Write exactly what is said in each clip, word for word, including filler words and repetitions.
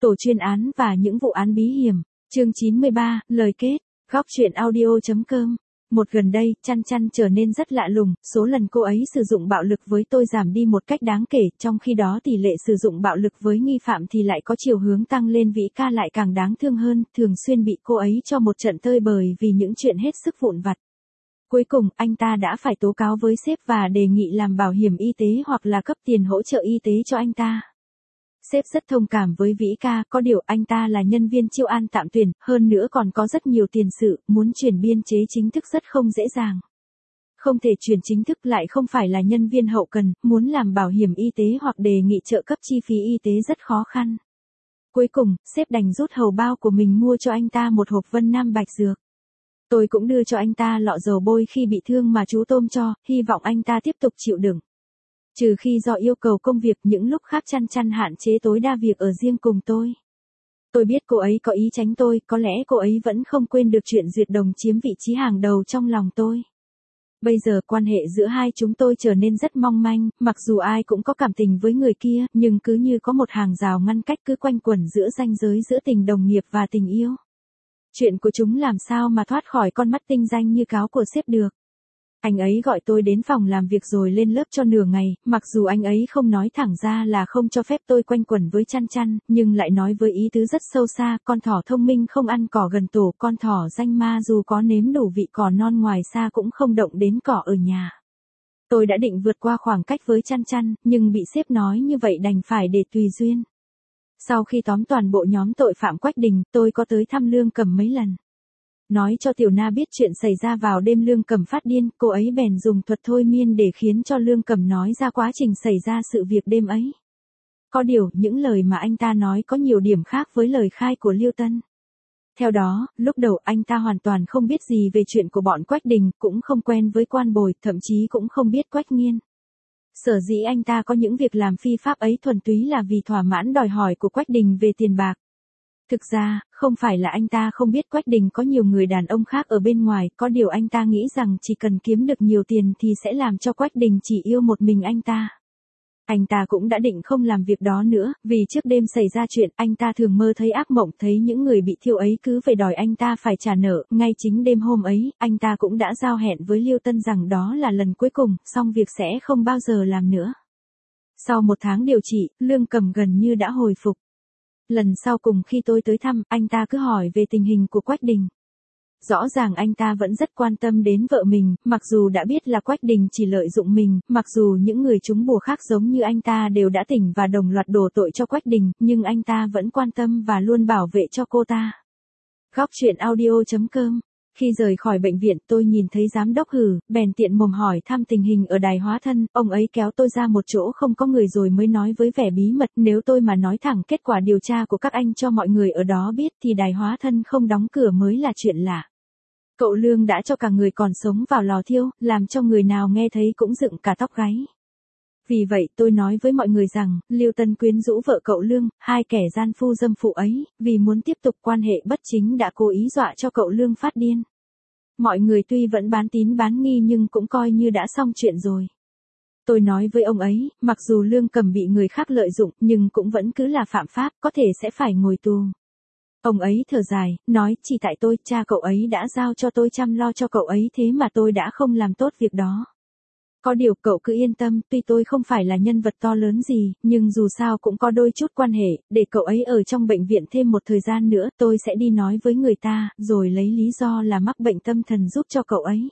Tổ chuyên án và những vụ án bí hiểm. Chương chín mươi ba, lời kết. Góc truyện audio.com. Một gần đây, Chăn Chăn trở nên rất lạ lùng, số lần cô ấy sử dụng bạo lực với tôi giảm đi một cách đáng kể, trong khi đó tỷ lệ sử dụng bạo lực với nghi phạm thì lại có chiều hướng tăng lên. Vĩ ca lại càng đáng thương hơn, thường xuyên bị cô ấy cho một trận tơi bời vì những chuyện hết sức vụn vặt. Cuối cùng, anh ta đã phải tố cáo với sếp và đề nghị làm bảo hiểm y tế hoặc là cấp tiền hỗ trợ y tế cho anh ta. Sếp rất thông cảm với Vĩ ca, có điều anh ta là nhân viên chiêu an tạm tuyển, hơn nữa còn có rất nhiều tiền sự, muốn chuyển biên chế chính thức rất không dễ dàng. Không thể chuyển chính thức lại không phải là nhân viên hậu cần, muốn làm bảo hiểm y tế hoặc đề nghị trợ cấp chi phí y tế rất khó khăn. Cuối cùng, sếp đành rút hầu bao của mình mua cho anh ta một hộp Vân Nam Bạch Dược. Tôi cũng đưa cho anh ta lọ dầu bôi khi bị thương mà chú Tôm cho, hy vọng anh ta tiếp tục chịu đựng. Trừ khi do yêu cầu công việc, những lúc khác Chăn Chăn hạn chế tối đa việc ở riêng cùng tôi. Tôi biết cô ấy có ý tránh tôi, có lẽ cô ấy vẫn không quên được chuyện Duyệt Đồng chiếm vị trí hàng đầu trong lòng tôi. Bây giờ quan hệ giữa hai chúng tôi trở nên rất mong manh, mặc dù ai cũng có cảm tình với người kia, nhưng cứ như có một hàng rào ngăn cách cứ quanh quẩn giữa ranh giới giữa tình đồng nghiệp và tình yêu. Chuyện của chúng làm sao mà thoát khỏi con mắt tinh danh như cáo của sếp được. Anh ấy gọi tôi đến phòng làm việc rồi lên lớp cho nửa ngày, mặc dù anh ấy không nói thẳng ra là không cho phép tôi quanh quẩn với Chăn Chăn, nhưng lại nói với ý tứ rất sâu xa, con thỏ thông minh không ăn cỏ gần tổ, con thỏ danh ma dù có nếm đủ vị cỏ non ngoài xa cũng không động đến cỏ ở nhà. Tôi đã định vượt qua khoảng cách với Chăn Chăn, nhưng bị sếp nói như vậy đành phải để tùy duyên. Sau khi tóm toàn bộ nhóm tội phạm Quách Đình, tôi có tới thăm Lương Cầm mấy lần. Nói cho Tiểu Na biết chuyện xảy ra vào đêm Lương Cầm phát điên, cô ấy bèn dùng thuật thôi miên để khiến cho Lương Cầm nói ra quá trình xảy ra sự việc đêm ấy. Có điều, những lời mà anh ta nói có nhiều điểm khác với lời khai của Liêu Tân. Theo đó, lúc đầu anh ta hoàn toàn không biết gì về chuyện của bọn Quách Đình, cũng không quen với Quan Bồi, thậm chí cũng không biết Quách Nghiên. Sở dĩ anh ta có những việc làm phi pháp ấy thuần túy là vì thỏa mãn đòi hỏi của Quách Đình về tiền bạc. Thực ra, không phải là anh ta không biết Quách Đình có nhiều người đàn ông khác ở bên ngoài, có điều anh ta nghĩ rằng chỉ cần kiếm được nhiều tiền thì sẽ làm cho Quách Đình chỉ yêu một mình anh ta. Anh ta cũng đã định không làm việc đó nữa, vì trước đêm xảy ra chuyện, anh ta thường mơ thấy ác mộng, thấy những người bị thiêu ấy cứ phải đòi anh ta phải trả nợ. Ngay chính đêm hôm ấy, anh ta cũng đã giao hẹn với Liêu Tân rằng đó là lần cuối cùng, xong việc sẽ không bao giờ làm nữa. Sau một tháng điều trị, Lương Cầm gần như đã hồi phục. Lần sau cùng khi tôi tới thăm, anh ta cứ hỏi về tình hình của Quách Đình. Rõ ràng anh ta vẫn rất quan tâm đến vợ mình, mặc dù đã biết là Quách Đình chỉ lợi dụng mình, mặc dù những người trúng bùa khác giống như anh ta đều đã tỉnh và đồng loạt đổ tội cho Quách Đình, nhưng anh ta vẫn quan tâm và luôn bảo vệ cho cô ta. Góc truyện audio.com. Khi rời khỏi bệnh viện, tôi nhìn thấy giám đốc Hử, bèn tiện mồm hỏi thăm tình hình ở đài hóa thân, ông ấy kéo tôi ra một chỗ không có người rồi mới nói với vẻ bí mật, nếu tôi mà nói thẳng kết quả điều tra của các anh cho mọi người ở đó biết thì đài hóa thân không đóng cửa mới là chuyện lạ. Cậu Lương đã cho cả người còn sống vào lò thiêu, làm cho người nào nghe thấy cũng dựng cả tóc gáy. Vì vậy tôi nói với mọi người rằng, Liêu Tân quyến rũ vợ cậu Lương, hai kẻ gian phu dâm phụ ấy, vì muốn tiếp tục quan hệ bất chính đã cố ý dọa cho cậu Lương phát điên. Mọi người tuy vẫn bán tín bán nghi nhưng cũng coi như đã xong chuyện rồi. Tôi nói với ông ấy, mặc dù Lương Cầm bị người khác lợi dụng nhưng cũng vẫn cứ là phạm pháp, có thể sẽ phải ngồi tù. Ông ấy thở dài, nói chỉ tại tôi, cha cậu ấy đã giao cho tôi chăm lo cho cậu ấy thế mà tôi đã không làm tốt việc đó. Có điều cậu cứ yên tâm, tuy tôi không phải là nhân vật to lớn gì, nhưng dù sao cũng có đôi chút quan hệ, để cậu ấy ở trong bệnh viện thêm một thời gian nữa, tôi sẽ đi nói với người ta, rồi lấy lý do là mắc bệnh tâm thần giúp cho cậu ấy.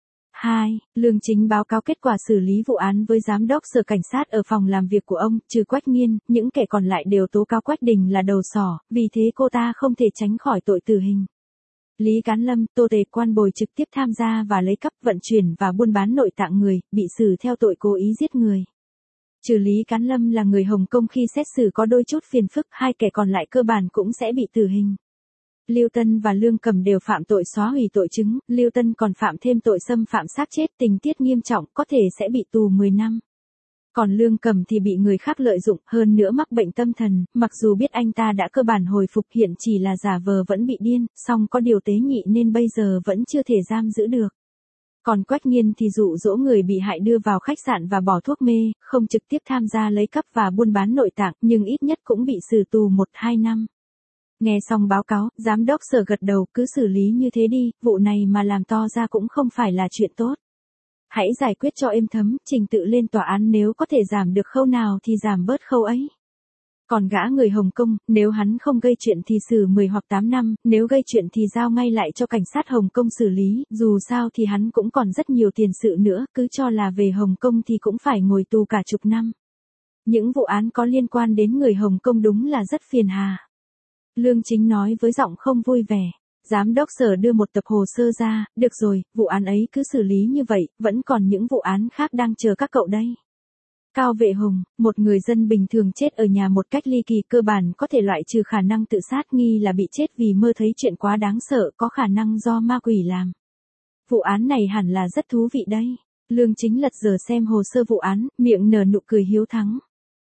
hai. Lương Chính báo cáo kết quả xử lý vụ án với giám đốc sở cảnh sát ở phòng làm việc của ông, trừ Quách Nghiên, những kẻ còn lại đều tố cáo Quách Đình là đầu sỏ, vì thế cô ta không thể tránh khỏi tội tử hình. Lý Cán Lâm, Tô Tề, Quan Bồi trực tiếp tham gia và lấy cắp, vận chuyển và buôn bán nội tạng người, bị xử theo tội cố ý giết người. Trừ Lý Cán Lâm là người Hồng Kông khi xét xử có đôi chút phiền phức, hai kẻ còn lại cơ bản cũng sẽ bị tử hình. Liêu Tân và Lương Cầm đều phạm tội xóa hủy tội chứng, Liêu Tân còn phạm thêm tội xâm phạm xác chết, tình tiết nghiêm trọng, có thể sẽ bị tù mười năm. Còn Lương Cầm thì bị người khác lợi dụng, hơn nữa mắc bệnh tâm thần, mặc dù biết anh ta đã cơ bản hồi phục hiện chỉ là giả vờ vẫn bị điên, song có điều tế nhị nên bây giờ vẫn chưa thể giam giữ được. Còn Quách Nghiên thì dụ dỗ người bị hại đưa vào khách sạn và bỏ thuốc mê, không trực tiếp tham gia lấy cắp và buôn bán nội tạng, nhưng ít nhất cũng bị xử tù một hai năm. Nghe xong báo cáo, giám đốc Sở gật đầu, cứ xử lý như thế đi, vụ này mà làm to ra cũng không phải là chuyện tốt. Hãy giải quyết cho êm thấm, trình tự lên tòa án nếu có thể giảm được khâu nào thì giảm bớt khâu ấy. Còn gã người Hồng Kông, nếu hắn không gây chuyện thì xử mười hoặc tám năm, nếu gây chuyện thì giao ngay lại cho cảnh sát Hồng Kông xử lý, dù sao thì hắn cũng còn rất nhiều tiền sự nữa, cứ cho là về Hồng Kông thì cũng phải ngồi tù cả chục năm. Những vụ án có liên quan đến người Hồng Kông đúng là rất phiền hà. Lương Chính nói với giọng không vui vẻ. Giám đốc Sở đưa một tập hồ sơ ra, được rồi, vụ án ấy cứ xử lý như vậy, vẫn còn những vụ án khác đang chờ các cậu đây. Cao Vệ Hùng, một người dân bình thường chết ở nhà một cách ly kỳ, cơ bản có thể loại trừ khả năng tự sát, nghi là bị chết vì mơ thấy chuyện quá đáng sợ, có khả năng do ma quỷ làm. Vụ án này hẳn là rất thú vị đấy. Lương Chính lật dở xem hồ sơ vụ án, miệng nở nụ cười hiếu thắng.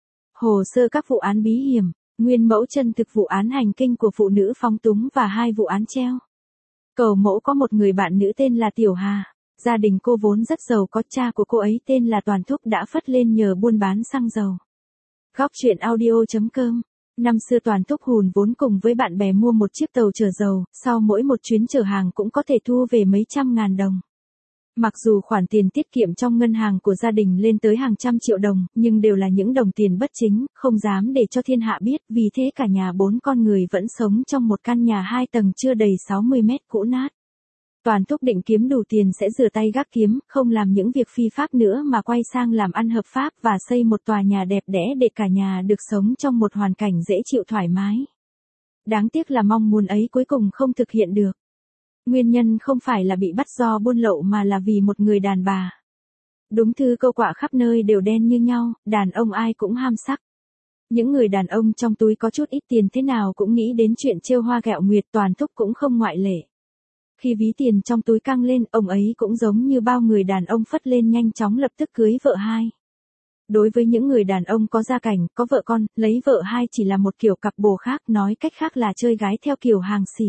Hồ sơ các vụ án bí hiểm, nguyên mẫu chân thực vụ án hành kinh của phụ nữ phóng túng và hai vụ án treo. Cầu mẫu có một người bạn nữ tên là Tiểu Hà. Gia đình cô vốn rất giàu có, cha của cô ấy tên là Toàn Thúc đã phất lên nhờ buôn bán xăng dầu. Góc truyện audio chấm com. Năm xưa Toàn Thúc hùn vốn cùng với bạn bè mua một chiếc tàu chở dầu, sau mỗi một chuyến chở hàng cũng có thể thu về mấy trăm ngàn đồng. Mặc dù khoản tiền tiết kiệm trong ngân hàng của gia đình lên tới hàng trăm triệu đồng, nhưng đều là những đồng tiền bất chính, không dám để cho thiên hạ biết, vì thế cả nhà bốn con người vẫn sống trong một căn nhà hai tầng chưa đầy sáu mươi mét cũ nát. Toàn Thúc định kiếm đủ tiền sẽ rửa tay gác kiếm, không làm những việc phi pháp nữa mà quay sang làm ăn hợp pháp và xây một tòa nhà đẹp đẽ để cả nhà được sống trong một hoàn cảnh dễ chịu thoải mái. Đáng tiếc là mong muốn ấy cuối cùng không thực hiện được. Nguyên nhân không phải là bị bắt do buôn lậu mà là vì một người đàn bà. Đúng thư câu quạ khắp nơi đều đen như nhau, đàn ông ai cũng ham sắc. Những người đàn ông trong túi có chút ít tiền thế nào cũng nghĩ đến chuyện trêu hoa ghẹo nguyệt, Toàn Thúc cũng không ngoại lệ. Khi ví tiền trong túi căng lên, ông ấy cũng giống như bao người đàn ông phất lên nhanh chóng lập tức cưới vợ hai. Đối với những người đàn ông có gia cảnh, có vợ con, lấy vợ hai chỉ là một kiểu cặp bồ khác, nói cách khác là chơi gái theo kiểu hàng xỉ.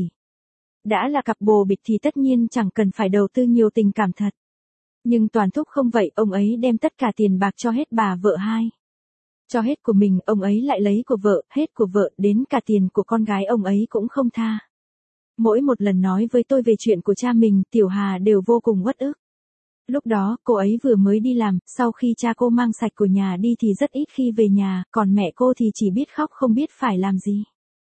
Đã là cặp bồ bịch thì tất nhiên chẳng cần phải đầu tư nhiều tình cảm thật. Nhưng Toàn Thúc không vậy, ông ấy đem tất cả tiền bạc cho hết bà vợ hai. Cho hết của mình, ông ấy lại lấy của vợ, hết của vợ, đến cả tiền của con gái ông ấy cũng không tha. Mỗi một lần nói với tôi về chuyện của cha mình, Tiểu Hà đều vô cùng uất ức. Lúc đó, cô ấy vừa mới đi làm, sau khi cha cô mang sạch của nhà đi thì rất ít khi về nhà, còn mẹ cô thì chỉ biết khóc không biết phải làm gì.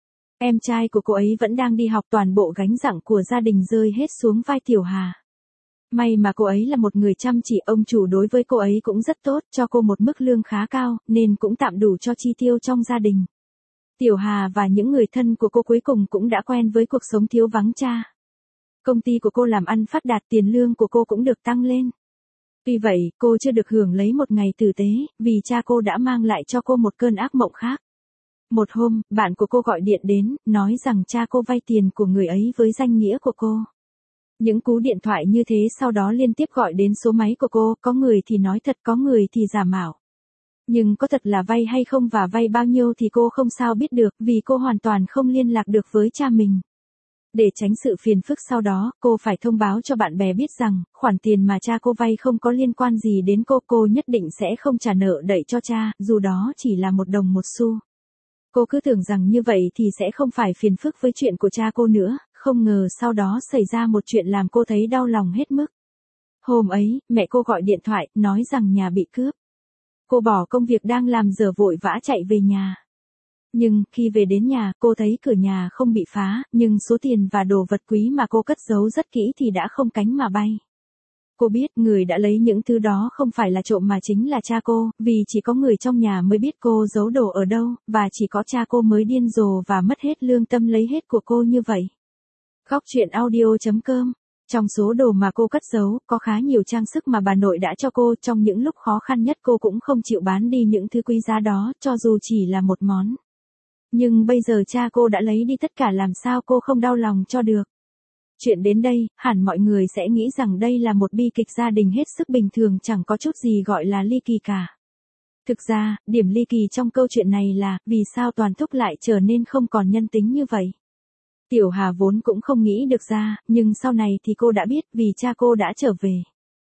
Em trai của cô ấy vẫn đang đi học, toàn bộ gánh nặng của gia đình rơi hết xuống vai Tiểu Hà. May mà cô ấy là một người chăm chỉ, ông chủ đối với cô ấy cũng rất tốt, cho cô một mức lương khá cao, nên cũng tạm đủ cho chi tiêu trong gia đình. Tiểu Hà và những người thân của cô cuối cùng cũng đã quen với cuộc sống thiếu vắng cha. Công ty của cô làm ăn phát đạt, tiền lương của cô cũng được tăng lên. Tuy vậy, cô chưa được hưởng lấy một ngày tử tế, vì cha cô đã mang lại cho cô một cơn ác mộng khác. Một hôm, bạn của cô gọi điện đến, nói rằng cha cô vay tiền của người ấy với danh nghĩa của cô. Những cú điện thoại như thế sau đó liên tiếp gọi đến số máy của cô, có người thì nói thật, có người thì giả mạo. Nhưng có thật là vay hay không và vay bao nhiêu thì cô không sao biết được, vì cô hoàn toàn không liên lạc được với cha mình. Để tránh sự phiền phức sau đó, cô phải thông báo cho bạn bè biết rằng, khoản tiền mà cha cô vay không có liên quan gì đến cô, cô nhất định sẽ không trả nợ đậy cho cha, dù đó chỉ là một đồng một xu. Cô cứ tưởng rằng như vậy thì sẽ không phải phiền phức với chuyện của cha cô nữa, không ngờ sau đó xảy ra một chuyện làm cô thấy đau lòng hết mức. Hôm ấy, mẹ cô gọi điện thoại, nói rằng nhà bị cướp. Cô bỏ công việc đang làm dở vội vã chạy về nhà. Nhưng, khi về đến nhà, cô thấy cửa nhà không bị phá, nhưng số tiền và đồ vật quý mà cô cất giấu rất kỹ thì đã không cánh mà bay. Cô biết người đã lấy những thứ đó không phải là trộm mà chính là cha cô, vì chỉ có người trong nhà mới biết cô giấu đồ ở đâu, và chỉ có cha cô mới điên rồ và mất hết lương tâm lấy hết của cô như vậy. Góc truyện audio chấm com. Trong số đồ mà cô cất giấu, có khá nhiều trang sức mà bà nội đã cho cô, trong những lúc khó khăn nhất cô cũng không chịu bán đi những thứ quý giá đó, cho dù chỉ là một món. Nhưng bây giờ cha cô đã lấy đi tất cả, làm sao cô không đau lòng cho được. Chuyện đến đây, hẳn mọi người sẽ nghĩ rằng đây là một bi kịch gia đình hết sức bình thường, chẳng có chút gì gọi là ly kỳ cả. Thực ra, điểm ly kỳ trong câu chuyện này là, vì sao Toàn Thúc lại trở nên không còn nhân tính như vậy. Tiểu Hà vốn cũng không nghĩ được ra, nhưng sau này thì cô đã biết, vì cha cô đã trở về.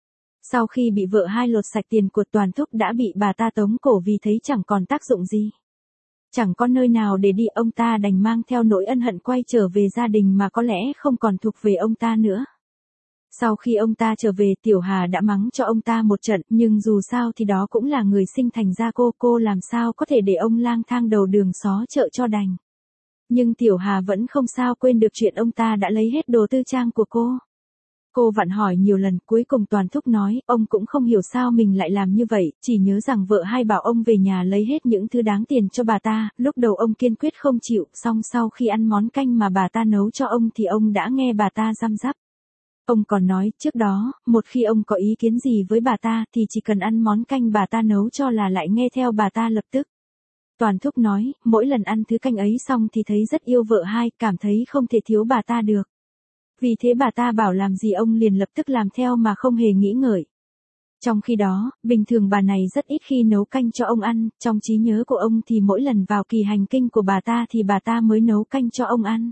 Sau khi bị vợ hai lột sạch tiền của Toàn Thúc đã bị bà ta tống cổ vì thấy chẳng còn tác dụng gì. Chẳng có nơi nào để đi, ông ta đành mang theo nỗi ân hận quay trở về gia đình mà có lẽ không còn thuộc về ông ta nữa. Sau khi ông ta trở về, Tiểu Hà đã mắng cho ông ta một trận, nhưng dù sao thì đó cũng là người sinh thành ra cô, cô làm sao có thể để ông lang thang đầu đường xó chợ cho đành. Nhưng Tiểu Hà vẫn không sao quên được chuyện ông ta đã lấy hết đồ tư trang của cô. Cô vặn hỏi nhiều lần, cuối cùng Toàn Thúc nói, ông cũng không hiểu sao mình lại làm như vậy, chỉ nhớ rằng vợ hai bảo ông về nhà lấy hết những thứ đáng tiền cho bà ta, lúc đầu ông kiên quyết không chịu, xong sau khi ăn món canh mà bà ta nấu cho ông thì ông đã nghe bà ta răm rắp. Ông còn nói, trước đó, một khi ông có ý kiến gì với bà ta thì chỉ cần ăn món canh bà ta nấu cho là lại nghe theo bà ta lập tức. Toàn Thúc nói, mỗi lần ăn thứ canh ấy xong thì thấy rất yêu vợ hai, cảm thấy không thể thiếu bà ta được. Vì thế bà ta bảo làm gì ông liền lập tức làm theo mà không hề nghĩ ngợi. Trong khi đó, bình thường bà này rất ít khi nấu canh cho ông ăn, trong trí nhớ của ông thì mỗi lần vào kỳ hành kinh của bà ta thì bà ta mới nấu canh cho ông ăn.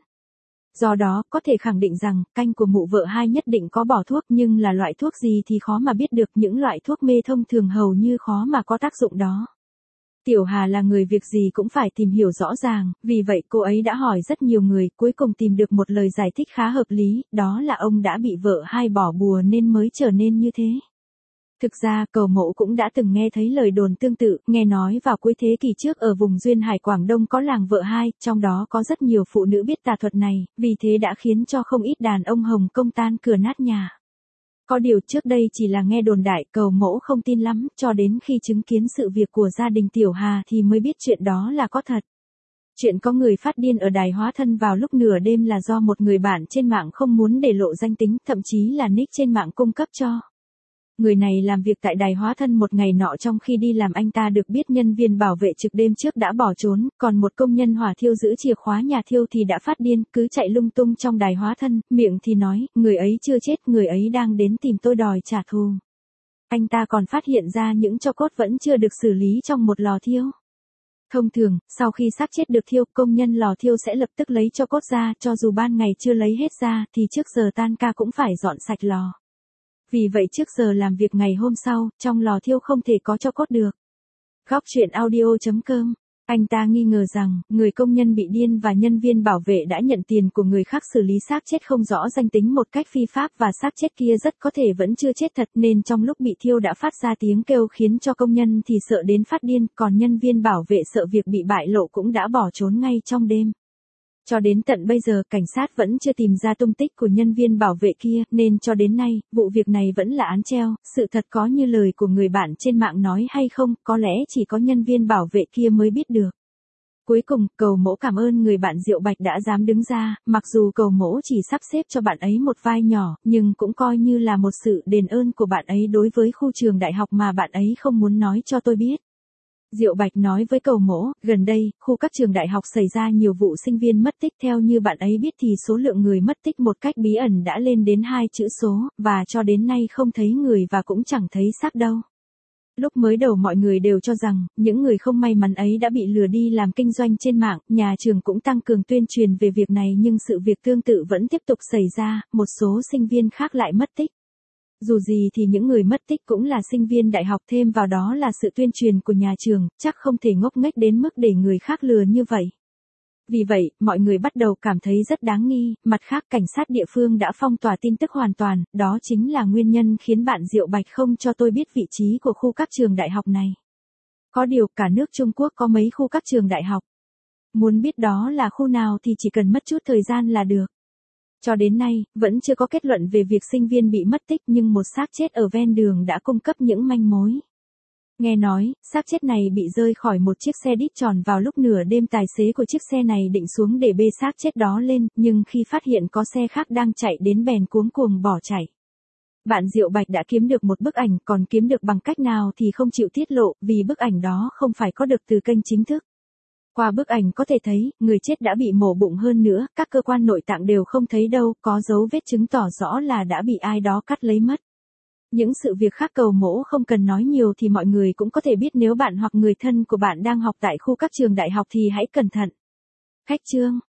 Do đó, có thể khẳng định rằng, canh của mụ vợ hai nhất định có bỏ thuốc, nhưng là loại thuốc gì thì khó mà biết được, những loại thuốc mê thông thường hầu như khó mà có tác dụng đó. Tiểu Hà là người việc gì cũng phải tìm hiểu rõ ràng, vì vậy cô ấy đã hỏi rất nhiều người, cuối cùng tìm được một lời giải thích khá hợp lý, đó là ông đã bị vợ hai bỏ bùa nên mới trở nên như thế. Thực ra, Cầu Mộ cũng đã từng nghe thấy lời đồn tương tự, nghe nói vào cuối thế kỷ trước ở vùng Duyên Hải Quảng Đông có làng vợ hai, trong đó có rất nhiều phụ nữ biết tà thuật này, vì thế đã khiến cho không ít đàn ông Hồng Kông tan cửa nát nhà. Có điều trước đây chỉ là nghe đồn đại, Cầu Mộ không tin lắm, cho đến khi chứng kiến sự việc của gia đình Tiểu Hà thì mới biết chuyện đó là có thật. Chuyện có người phát điên ở đài hóa thân vào lúc nửa đêm là do một người bạn trên mạng không muốn để lộ danh tính, thậm chí là nick trên mạng cung cấp cho. Người này làm việc tại đài hóa thân một ngày nọ, trong khi đi làm anh ta được biết nhân viên bảo vệ trực đêm trước đã bỏ trốn, còn một công nhân hỏa thiêu giữ chìa khóa nhà thiêu thì đã phát điên, cứ chạy lung tung trong đài hóa thân, miệng thì nói, người ấy chưa chết, người ấy đang đến tìm tôi đòi trả thù. Anh ta còn phát hiện ra những tro cốt vẫn chưa được xử lý trong một lò thiêu. Thông thường, sau khi xác chết được thiêu, công nhân lò thiêu sẽ lập tức lấy tro cốt ra, cho dù ban ngày chưa lấy hết ra thì trước giờ tan ca cũng phải dọn sạch lò. Vì vậy trước giờ làm việc ngày hôm sau, trong lò thiêu không thể có tro cốt được. Góc truyện audio chấm com. Anh ta nghi ngờ rằng, người công nhân bị điên và nhân viên bảo vệ đã nhận tiền của người khác xử lý xác chết không rõ danh tính một cách phi pháp, và xác chết kia rất có thể vẫn chưa chết thật, nên trong lúc bị thiêu đã phát ra tiếng kêu khiến cho công nhân thì sợ đến phát điên, còn nhân viên bảo vệ sợ việc bị bại lộ cũng đã bỏ trốn ngay trong đêm. Cho đến tận bây giờ, cảnh sát vẫn chưa tìm ra tung tích của nhân viên bảo vệ kia, nên cho đến nay, vụ việc này vẫn là án treo. Sự thật có như lời của người bạn trên mạng nói hay không, có lẽ chỉ có nhân viên bảo vệ kia mới biết được. Cuối cùng, Cầu Mỗ cảm ơn người bạn Diệu Bạch đã dám đứng ra, mặc dù Cầu Mỗ chỉ sắp xếp cho bạn ấy một vai nhỏ, nhưng cũng coi như là một sự đền ơn của bạn ấy đối với khu trường đại học mà bạn ấy không muốn nói cho tôi biết. Diệu Bạch nói với Cầu Mỗ, gần đây, khu các trường đại học xảy ra nhiều vụ sinh viên mất tích, theo như bạn ấy biết thì số lượng người mất tích một cách bí ẩn đã lên đến hai chữ số, và cho đến nay không thấy người và cũng chẳng thấy xác đâu. Lúc mới đầu mọi người đều cho rằng, những người không may mắn ấy đã bị lừa đi làm kinh doanh trên mạng, nhà trường cũng tăng cường tuyên truyền về việc này, nhưng sự việc tương tự vẫn tiếp tục xảy ra, một số sinh viên khác lại mất tích. Dù gì thì những người mất tích cũng là sinh viên đại học, thêm vào đó là sự tuyên truyền của nhà trường, chắc không thể ngốc nghếch đến mức để người khác lừa như vậy. Vì vậy, mọi người bắt đầu cảm thấy rất đáng nghi, mặt khác cảnh sát địa phương đã phong tỏa tin tức hoàn toàn, đó chính là nguyên nhân khiến bạn Diệu Bạch không cho tôi biết vị trí của khu các trường đại học này. Có điều, cả nước Trung Quốc có mấy khu các trường đại học. Muốn biết đó là khu nào thì chỉ cần mất chút thời gian là được. Cho đến nay, vẫn chưa có kết luận về việc sinh viên bị mất tích, nhưng một xác chết ở ven đường đã cung cấp những manh mối. Nghe nói, xác chết này bị rơi khỏi một chiếc xe đít tròn vào lúc nửa đêm, tài xế của chiếc xe này định xuống để bê xác chết đó lên, nhưng khi phát hiện có xe khác đang chạy đến bèn cuống cuồng bỏ chạy. Bạn Diệu Bạch đã kiếm được một bức ảnh, còn kiếm được bằng cách nào thì không chịu tiết lộ, vì bức ảnh đó không phải có được từ kênh chính thức. Qua bức ảnh có thể thấy, người chết đã bị mổ bụng, hơn nữa, các cơ quan nội tạng đều không thấy đâu, có dấu vết chứng tỏ rõ là đã bị ai đó cắt lấy mất. Những sự việc khác Cầu Mỗ không cần nói nhiều thì mọi người cũng có thể biết, nếu bạn hoặc người thân của bạn đang học tại khu các trường đại học thì hãy cẩn thận. Khách chương